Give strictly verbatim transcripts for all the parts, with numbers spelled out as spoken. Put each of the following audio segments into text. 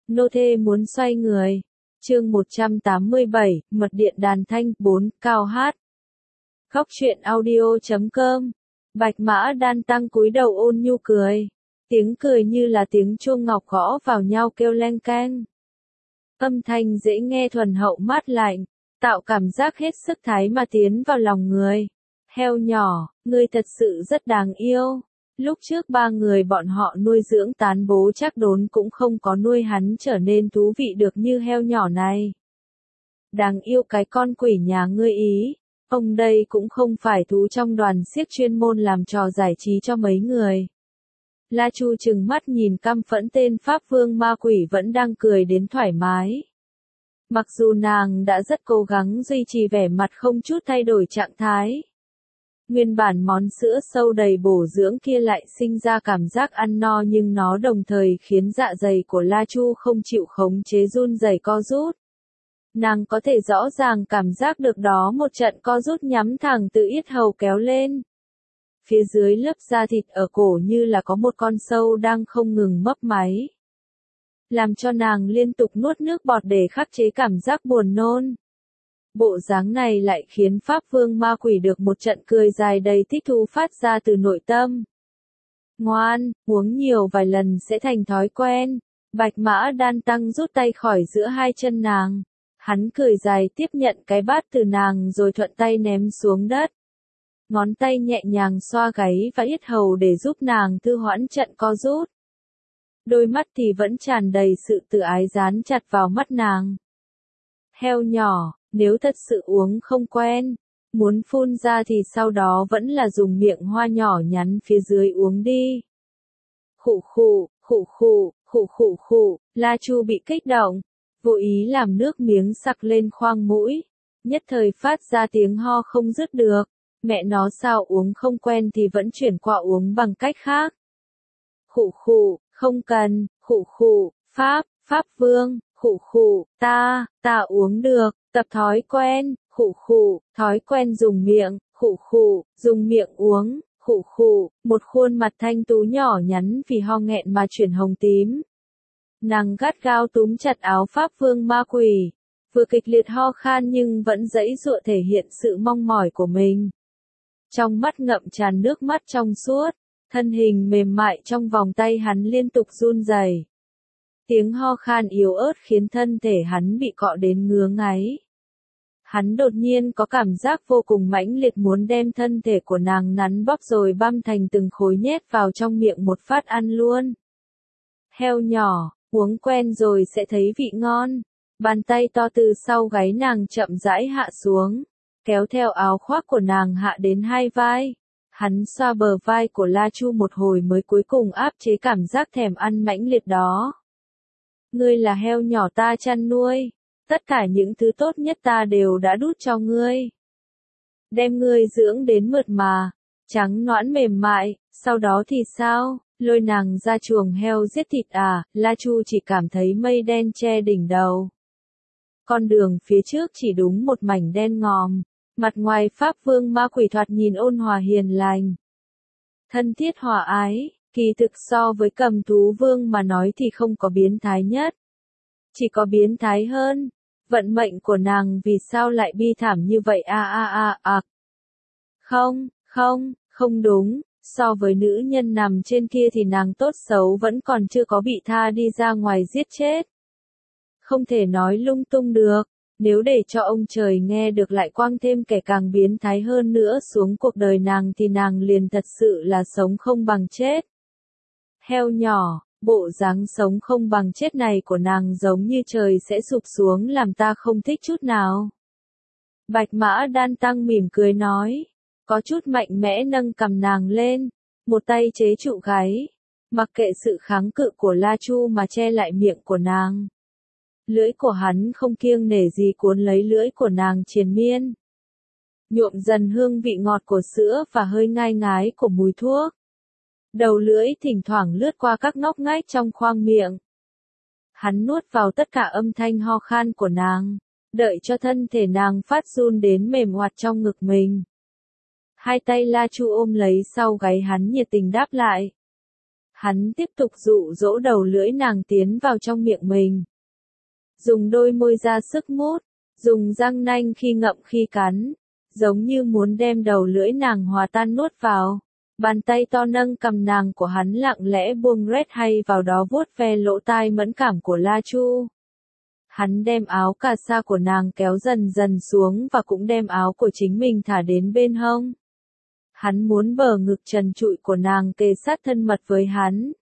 Nô thê muốn xoay người. Chương một trăm tám mươi bảy, mật điện đàn thanh, bốn, cao hát. Khóc chuyện audio chấm com. Bạch Mã Đan Tăng cúi đầu ôn nhu cười. Tiếng cười như là tiếng chuông ngọc gõ vào nhau kêu leng keng. Âm thanh dễ nghe thuần hậu mát lạnh, tạo cảm giác hết sức thái mà tiến vào lòng người. Heo nhỏ, ngươi thật sự rất đáng yêu. Lúc trước ba người bọn họ nuôi dưỡng tán bố chắc đốn cũng không có nuôi hắn trở nên thú vị được như heo nhỏ này. Đáng yêu cái con quỷ nhà ngươi ý. Ông đây cũng không phải thú trong đoàn xiếc chuyên môn làm trò giải trí cho mấy người. La Chu trừng mắt nhìn căm phẫn tên Pháp Vương ma quỷ vẫn đang cười đến thoải mái. Mặc dù nàng đã rất cố gắng duy trì vẻ mặt không chút thay đổi trạng thái. Nguyên bản món sữa sâu đầy bổ dưỡng kia lại sinh ra cảm giác ăn no, nhưng nó đồng thời khiến dạ dày của La Chu không chịu khống chế run rẩy co rút. Nàng có thể rõ ràng cảm giác được đó, một trận co rút nhắm thẳng từ yết hầu kéo lên. Phía dưới lớp da thịt ở cổ như là có một con sâu đang không ngừng mấp máy. Làm cho nàng liên tục nuốt nước bọt để khắc chế cảm giác buồn nôn. Bộ dáng này lại khiến Pháp Vương ma quỷ được một trận cười dài đầy thích thú phát ra từ nội tâm. Ngoan, uống nhiều vài lần sẽ thành thói quen. Bạch Mã Đan Tăng rút tay khỏi giữa hai chân nàng. Hắn cười dài tiếp nhận cái bát từ nàng rồi thuận tay ném xuống đất. Ngón tay nhẹ nhàng xoa gáy và yết hầu để giúp nàng thư hoãn trận co rút. Đôi mắt thì vẫn tràn đầy sự tự ái dán chặt vào mắt nàng. Heo nhỏ, nếu thật sự uống không quen, muốn phun ra thì sau đó vẫn là dùng miệng hoa nhỏ nhắn phía dưới uống đi. Khụ khụ, khụ khụ, khụ khụ khụ, La Chu bị kích động, vô ý làm nước miếng sặc lên khoang mũi, nhất thời phát ra tiếng ho không dứt được. Mẹ nó sao uống không quen thì vẫn chuyển qua uống bằng cách khác. Khụ khụ, không cần, khụ khụ, Pháp, Pháp Vương, khụ khụ, ta, ta uống được, tập thói quen, khụ khụ, thói quen dùng miệng, khụ khụ, dùng miệng uống, khụ khụ, một khuôn mặt thanh tú nhỏ nhắn vì ho nghẹn mà chuyển hồng tím. Nàng gắt gao túm chặt áo Pháp Vương ma quỷ, vừa kịch liệt ho khan nhưng vẫn giãy giụa thể hiện sự mong mỏi của mình. Trong mắt ngậm tràn nước mắt trong suốt, thân hình mềm mại trong vòng tay hắn liên tục run rẩy. Tiếng ho khan yếu ớt khiến thân thể hắn bị cọ đến ngứa ngáy. Hắn đột nhiên có cảm giác vô cùng mãnh liệt muốn đem thân thể của nàng nắn bóp rồi băm thành từng khối nhét vào trong miệng một phát ăn luôn. Heo nhỏ, uống quen rồi sẽ thấy vị ngon. Bàn tay to từ sau gáy nàng chậm rãi hạ xuống, kéo theo áo khoác của nàng hạ đến hai vai. Hắn xoa bờ vai của La Chu một hồi mới cuối cùng áp chế cảm giác thèm ăn mãnh liệt đó. Ngươi là heo nhỏ ta chăn nuôi, tất cả những thứ tốt nhất ta đều đã đút cho ngươi. Đem ngươi dưỡng đến mượt mà, trắng nõn mềm mại, sau đó thì sao, lôi nàng ra chuồng heo giết thịt à? La Chu chỉ cảm thấy mây đen che đỉnh đầu. Con đường phía trước chỉ đúng một mảnh đen ngòm. Mặt ngoài Pháp Vương ma quỷ thoạt nhìn ôn hòa hiền lành, thân thiết hòa ái, kỳ thực so với Cầm Thú Vương mà nói thì không có biến thái nhất. Chỉ có biến thái hơn. Vận mệnh của nàng vì sao lại bi thảm như vậy a a a a. Không, không, không đúng, so với nữ nhân nằm trên kia thì nàng tốt xấu vẫn còn chưa có bị tha đi ra ngoài giết chết. Không thể nói lung tung được. Nếu để cho ông trời nghe được lại quăng thêm kẻ càng biến thái hơn nữa xuống cuộc đời nàng thì nàng liền thật sự là sống không bằng chết. Heo nhỏ, bộ dáng sống không bằng chết này của nàng giống như trời sẽ sụp xuống làm ta không thích chút nào. Bạch Mã Đan Tăng mỉm cười nói, có chút mạnh mẽ nâng cầm nàng lên, một tay chế trụ gáy, mặc kệ sự kháng cự của La Chu mà che lại miệng của nàng. Lưỡi của hắn không kiêng nể gì cuốn lấy lưỡi của nàng triền miên. Nhuộm dần hương vị ngọt của sữa và hơi ngai ngái của mùi thuốc. Đầu lưỡi thỉnh thoảng lướt qua các ngóc ngách trong khoang miệng. Hắn nuốt vào tất cả âm thanh ho khan của nàng, đợi cho thân thể nàng phát run đến mềm oặt trong ngực mình. Hai tay La Chu ôm lấy sau gáy hắn nhiệt tình đáp lại. Hắn tiếp tục dụ dỗ đầu lưỡi nàng tiến vào trong miệng mình. Dùng đôi môi ra sức mút, dùng răng nanh khi ngậm khi cắn, giống như muốn đem đầu lưỡi nàng hòa tan nuốt vào. Bàn tay to nâng cằm nàng của hắn lặng lẽ buông rét hay vào đó vuốt ve lỗ tai mẫn cảm của La Chu. Hắn đem áo cà sa của nàng kéo dần dần xuống và cũng đem áo của chính mình thả đến bên hông. Hắn muốn bờ ngực trần trụi của nàng kề sát thân mật với hắn.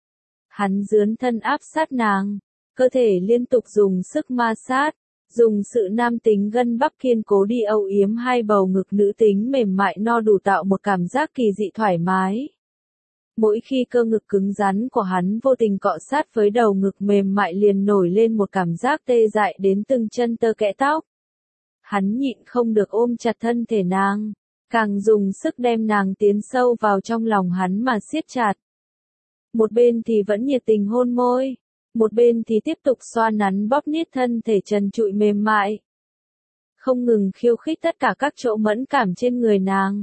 Hắn dướn thân áp sát nàng, cơ thể liên tục dùng sức ma sát, dùng sự nam tính gân bắp kiên cố đi âu yếm hai bầu ngực nữ tính mềm mại no đủ tạo một cảm giác kỳ dị thoải mái. Mỗi khi cơ ngực cứng rắn của hắn vô tình cọ sát với đầu ngực mềm mại liền nổi lên một cảm giác tê dại đến từng chân tơ kẽ tóc. Hắn nhịn không được ôm chặt thân thể nàng, càng dùng sức đem nàng tiến sâu vào trong lòng hắn mà siết chặt. Một bên thì vẫn nhiệt tình hôn môi, một bên thì tiếp tục xoa nắn bóp niết thân thể trần trụi mềm mại. Không ngừng khiêu khích tất cả các chỗ mẫn cảm trên người nàng.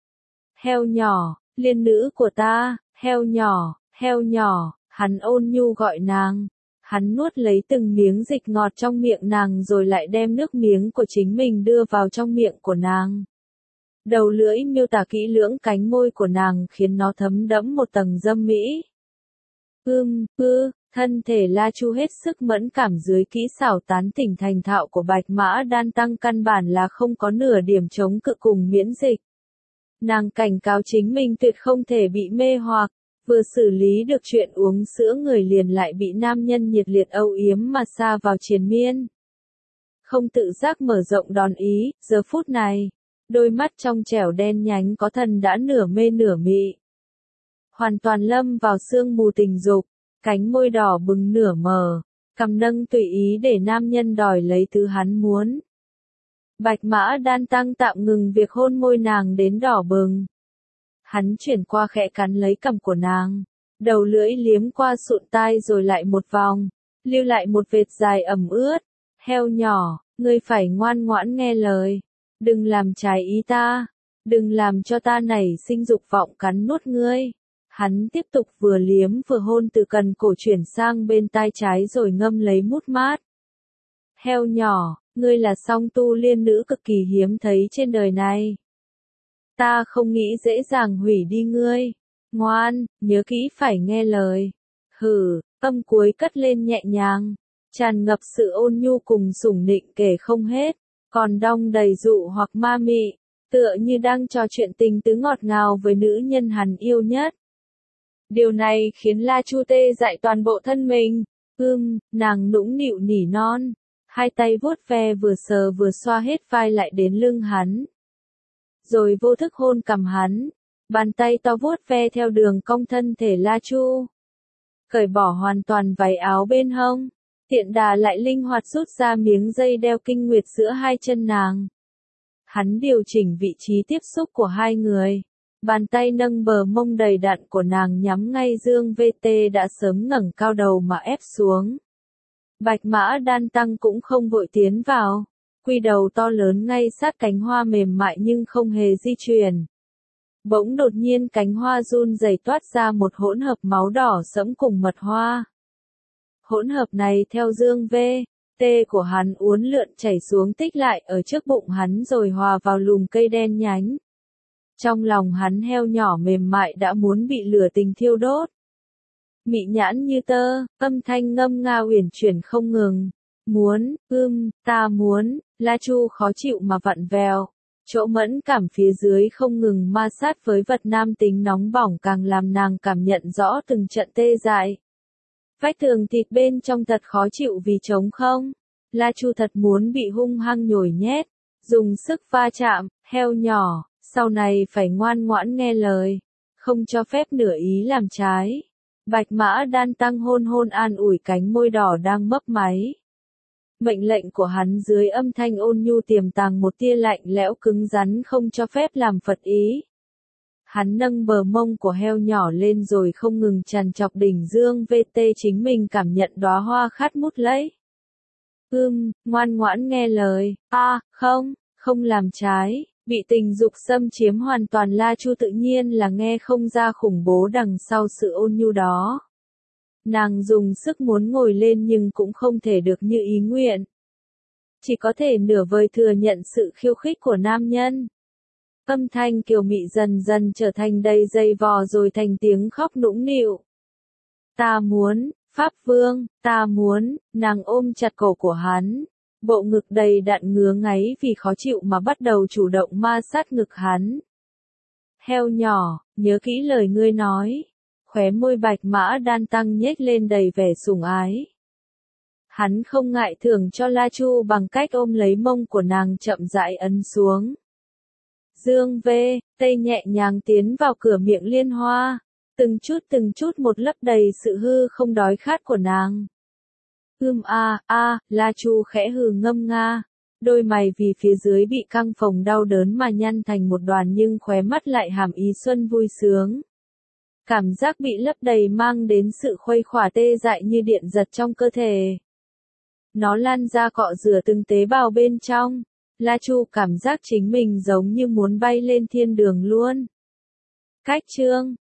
Heo nhỏ, liên nữ của ta, heo nhỏ, heo nhỏ, hắn ôn nhu gọi nàng. Hắn nuốt lấy từng miếng dịch ngọt trong miệng nàng rồi lại đem nước miếng của chính mình đưa vào trong miệng của nàng. Đầu lưỡi miêu tả kỹ lưỡng cánh môi của nàng khiến nó thấm đẫm một tầng dâm mỹ. Ưm, ư, thân thể La Chu hết sức mẫn cảm dưới kỹ xảo tán tỉnh thành thạo của Bạch Mã Đan Tăng căn bản là không có nửa điểm chống cự cùng miễn dịch. Nàng cảnh cáo chính mình tuyệt không thể bị mê hoặc, vừa xử lý được chuyện uống sữa người liền lại bị nam nhân nhiệt liệt âu yếm mà sa vào triền miên. Không tự giác mở rộng đòn ý, giờ phút này, đôi mắt trong trẻo đen nhánh có thần đã nửa mê nửa mị. Hoàn toàn lâm vào sương mù tình dục, cánh môi đỏ bừng nửa mờ, cằm nâng tùy ý để nam nhân đòi lấy thứ hắn muốn. Bạch Mã Đan Tăng tạm ngừng việc hôn môi nàng đến đỏ bừng. Hắn chuyển qua khẽ cắn lấy cằm của nàng, đầu lưỡi liếm qua sụn tai rồi lại một vòng, lưu lại một vệt dài ẩm ướt. Heo nhỏ, ngươi phải ngoan ngoãn nghe lời, đừng làm trái ý ta, đừng làm cho ta nảy sinh dục vọng cắn nuốt ngươi. Hắn tiếp tục vừa liếm vừa hôn từ cần cổ chuyển sang bên tai trái rồi ngâm lấy mút mát. Heo nhỏ, ngươi là song tu liên nữ cực kỳ hiếm thấy trên đời này. Ta không nghĩ dễ dàng hủy đi ngươi. Ngoan, nhớ kỹ phải nghe lời. Hừ, âm cuối cất lên nhẹ nhàng, tràn ngập sự ôn nhu cùng sủng nịnh kể không hết, còn đong đầy dụ hoặc ma mị, tựa như đang trò chuyện tình tứ ngọt ngào với nữ nhân hắn yêu nhất. Điều này khiến La Chu tê dại toàn bộ thân mình. Ưm, nàng nũng nịu nỉ non, hai tay vuốt ve vừa sờ vừa xoa hết vai lại đến lưng hắn. Rồi vô thức hôn cằm hắn, bàn tay to vuốt ve theo đường cong thân thể La Chu. Cởi bỏ hoàn toàn váy áo bên hông, tiện đà lại linh hoạt rút ra miếng dây đeo kinh nguyệt giữa hai chân nàng. Hắn điều chỉnh vị trí tiếp xúc của hai người. Bàn tay nâng bờ mông đầy đặn của nàng nhắm ngay Dương vê tê đã sớm ngẩng cao đầu mà ép xuống. Bạch Mã Đan Tăng cũng không vội tiến vào, quy đầu to lớn ngay sát cánh hoa mềm mại nhưng không hề di chuyển. Bỗng đột nhiên cánh hoa run rẩy toát ra một hỗn hợp máu đỏ sẫm cùng mật hoa. Hỗn hợp này theo Dương vê tê của hắn uốn lượn chảy xuống tích lại ở trước bụng hắn rồi hòa vào lùm cây đen nhánh. Trong lòng hắn heo nhỏ mềm mại đã muốn bị lửa tình thiêu đốt. Mị nhãn như tơ, âm thanh ngâm nga uyển chuyển không ngừng. Muốn, ưm, ta muốn, La Chu khó chịu mà vặn vèo. Chỗ mẫn cảm phía dưới không ngừng ma sát với vật nam tính nóng bỏng càng làm nàng cảm nhận rõ từng trận tê dại. Vách tường thịt bên trong thật khó chịu vì trống không. La Chu thật muốn bị hung hăng nhồi nhét, dùng sức va chạm, heo nhỏ. Sau này phải ngoan ngoãn nghe lời, không cho phép nửa ý làm trái. Bạch Mã Đan Tăng hôn hôn an ủi cánh môi đỏ đang mấp máy. Mệnh lệnh của hắn dưới âm thanh ôn nhu tiềm tàng một tia lạnh lẽo cứng rắn không cho phép làm phật ý. Hắn nâng bờ mông của heo nhỏ lên rồi không ngừng trằn trọc đỉnh Dương vê tê chính mình cảm nhận đóa hoa khát mút lấy. Ưm, ngoan ngoãn nghe lời, a, à, không, không làm trái. Bị tình dục xâm chiếm hoàn toàn La Chu tự nhiên là nghe không ra khủng bố đằng sau sự ôn nhu đó. Nàng dùng sức muốn ngồi lên nhưng cũng không thể được như ý nguyện. Chỉ có thể nửa vời thừa nhận sự khiêu khích của nam nhân. Âm thanh kiều mị dần dần trở thành đầy dây vò rồi thành tiếng khóc nũng nịu. Ta muốn, Pháp Vương, ta muốn, nàng ôm chặt cổ của hắn. Bộ ngực đầy đặn ngứa ngáy vì khó chịu mà bắt đầu chủ động ma sát ngực hắn. Heo nhỏ, nhớ kỹ lời ngươi nói. Khóe môi Bạch Mã Đan Tăng nhếch lên đầy vẻ sủng ái. Hắn không ngại thưởng cho La Chu bằng cách ôm lấy mông của nàng chậm rãi ấn xuống. Dương V, Tây nhẹ nhàng tiến vào cửa miệng liên hoa, từng chút từng chút một lấp đầy sự hư không đói khát của nàng. Ưm a a, La Chu khẽ hừ ngâm nga, đôi mày vì phía dưới bị căng phồng đau đớn mà nhăn thành một đoàn nhưng khóe mắt lại hàm ý xuân vui sướng. Cảm giác bị lấp đầy mang đến sự khuây khỏa tê dại như điện giật trong cơ thể. Nó lan ra cọ rửa từng tế bào bên trong. La Chu cảm giác chính mình giống như muốn bay lên thiên đường luôn. Cách chương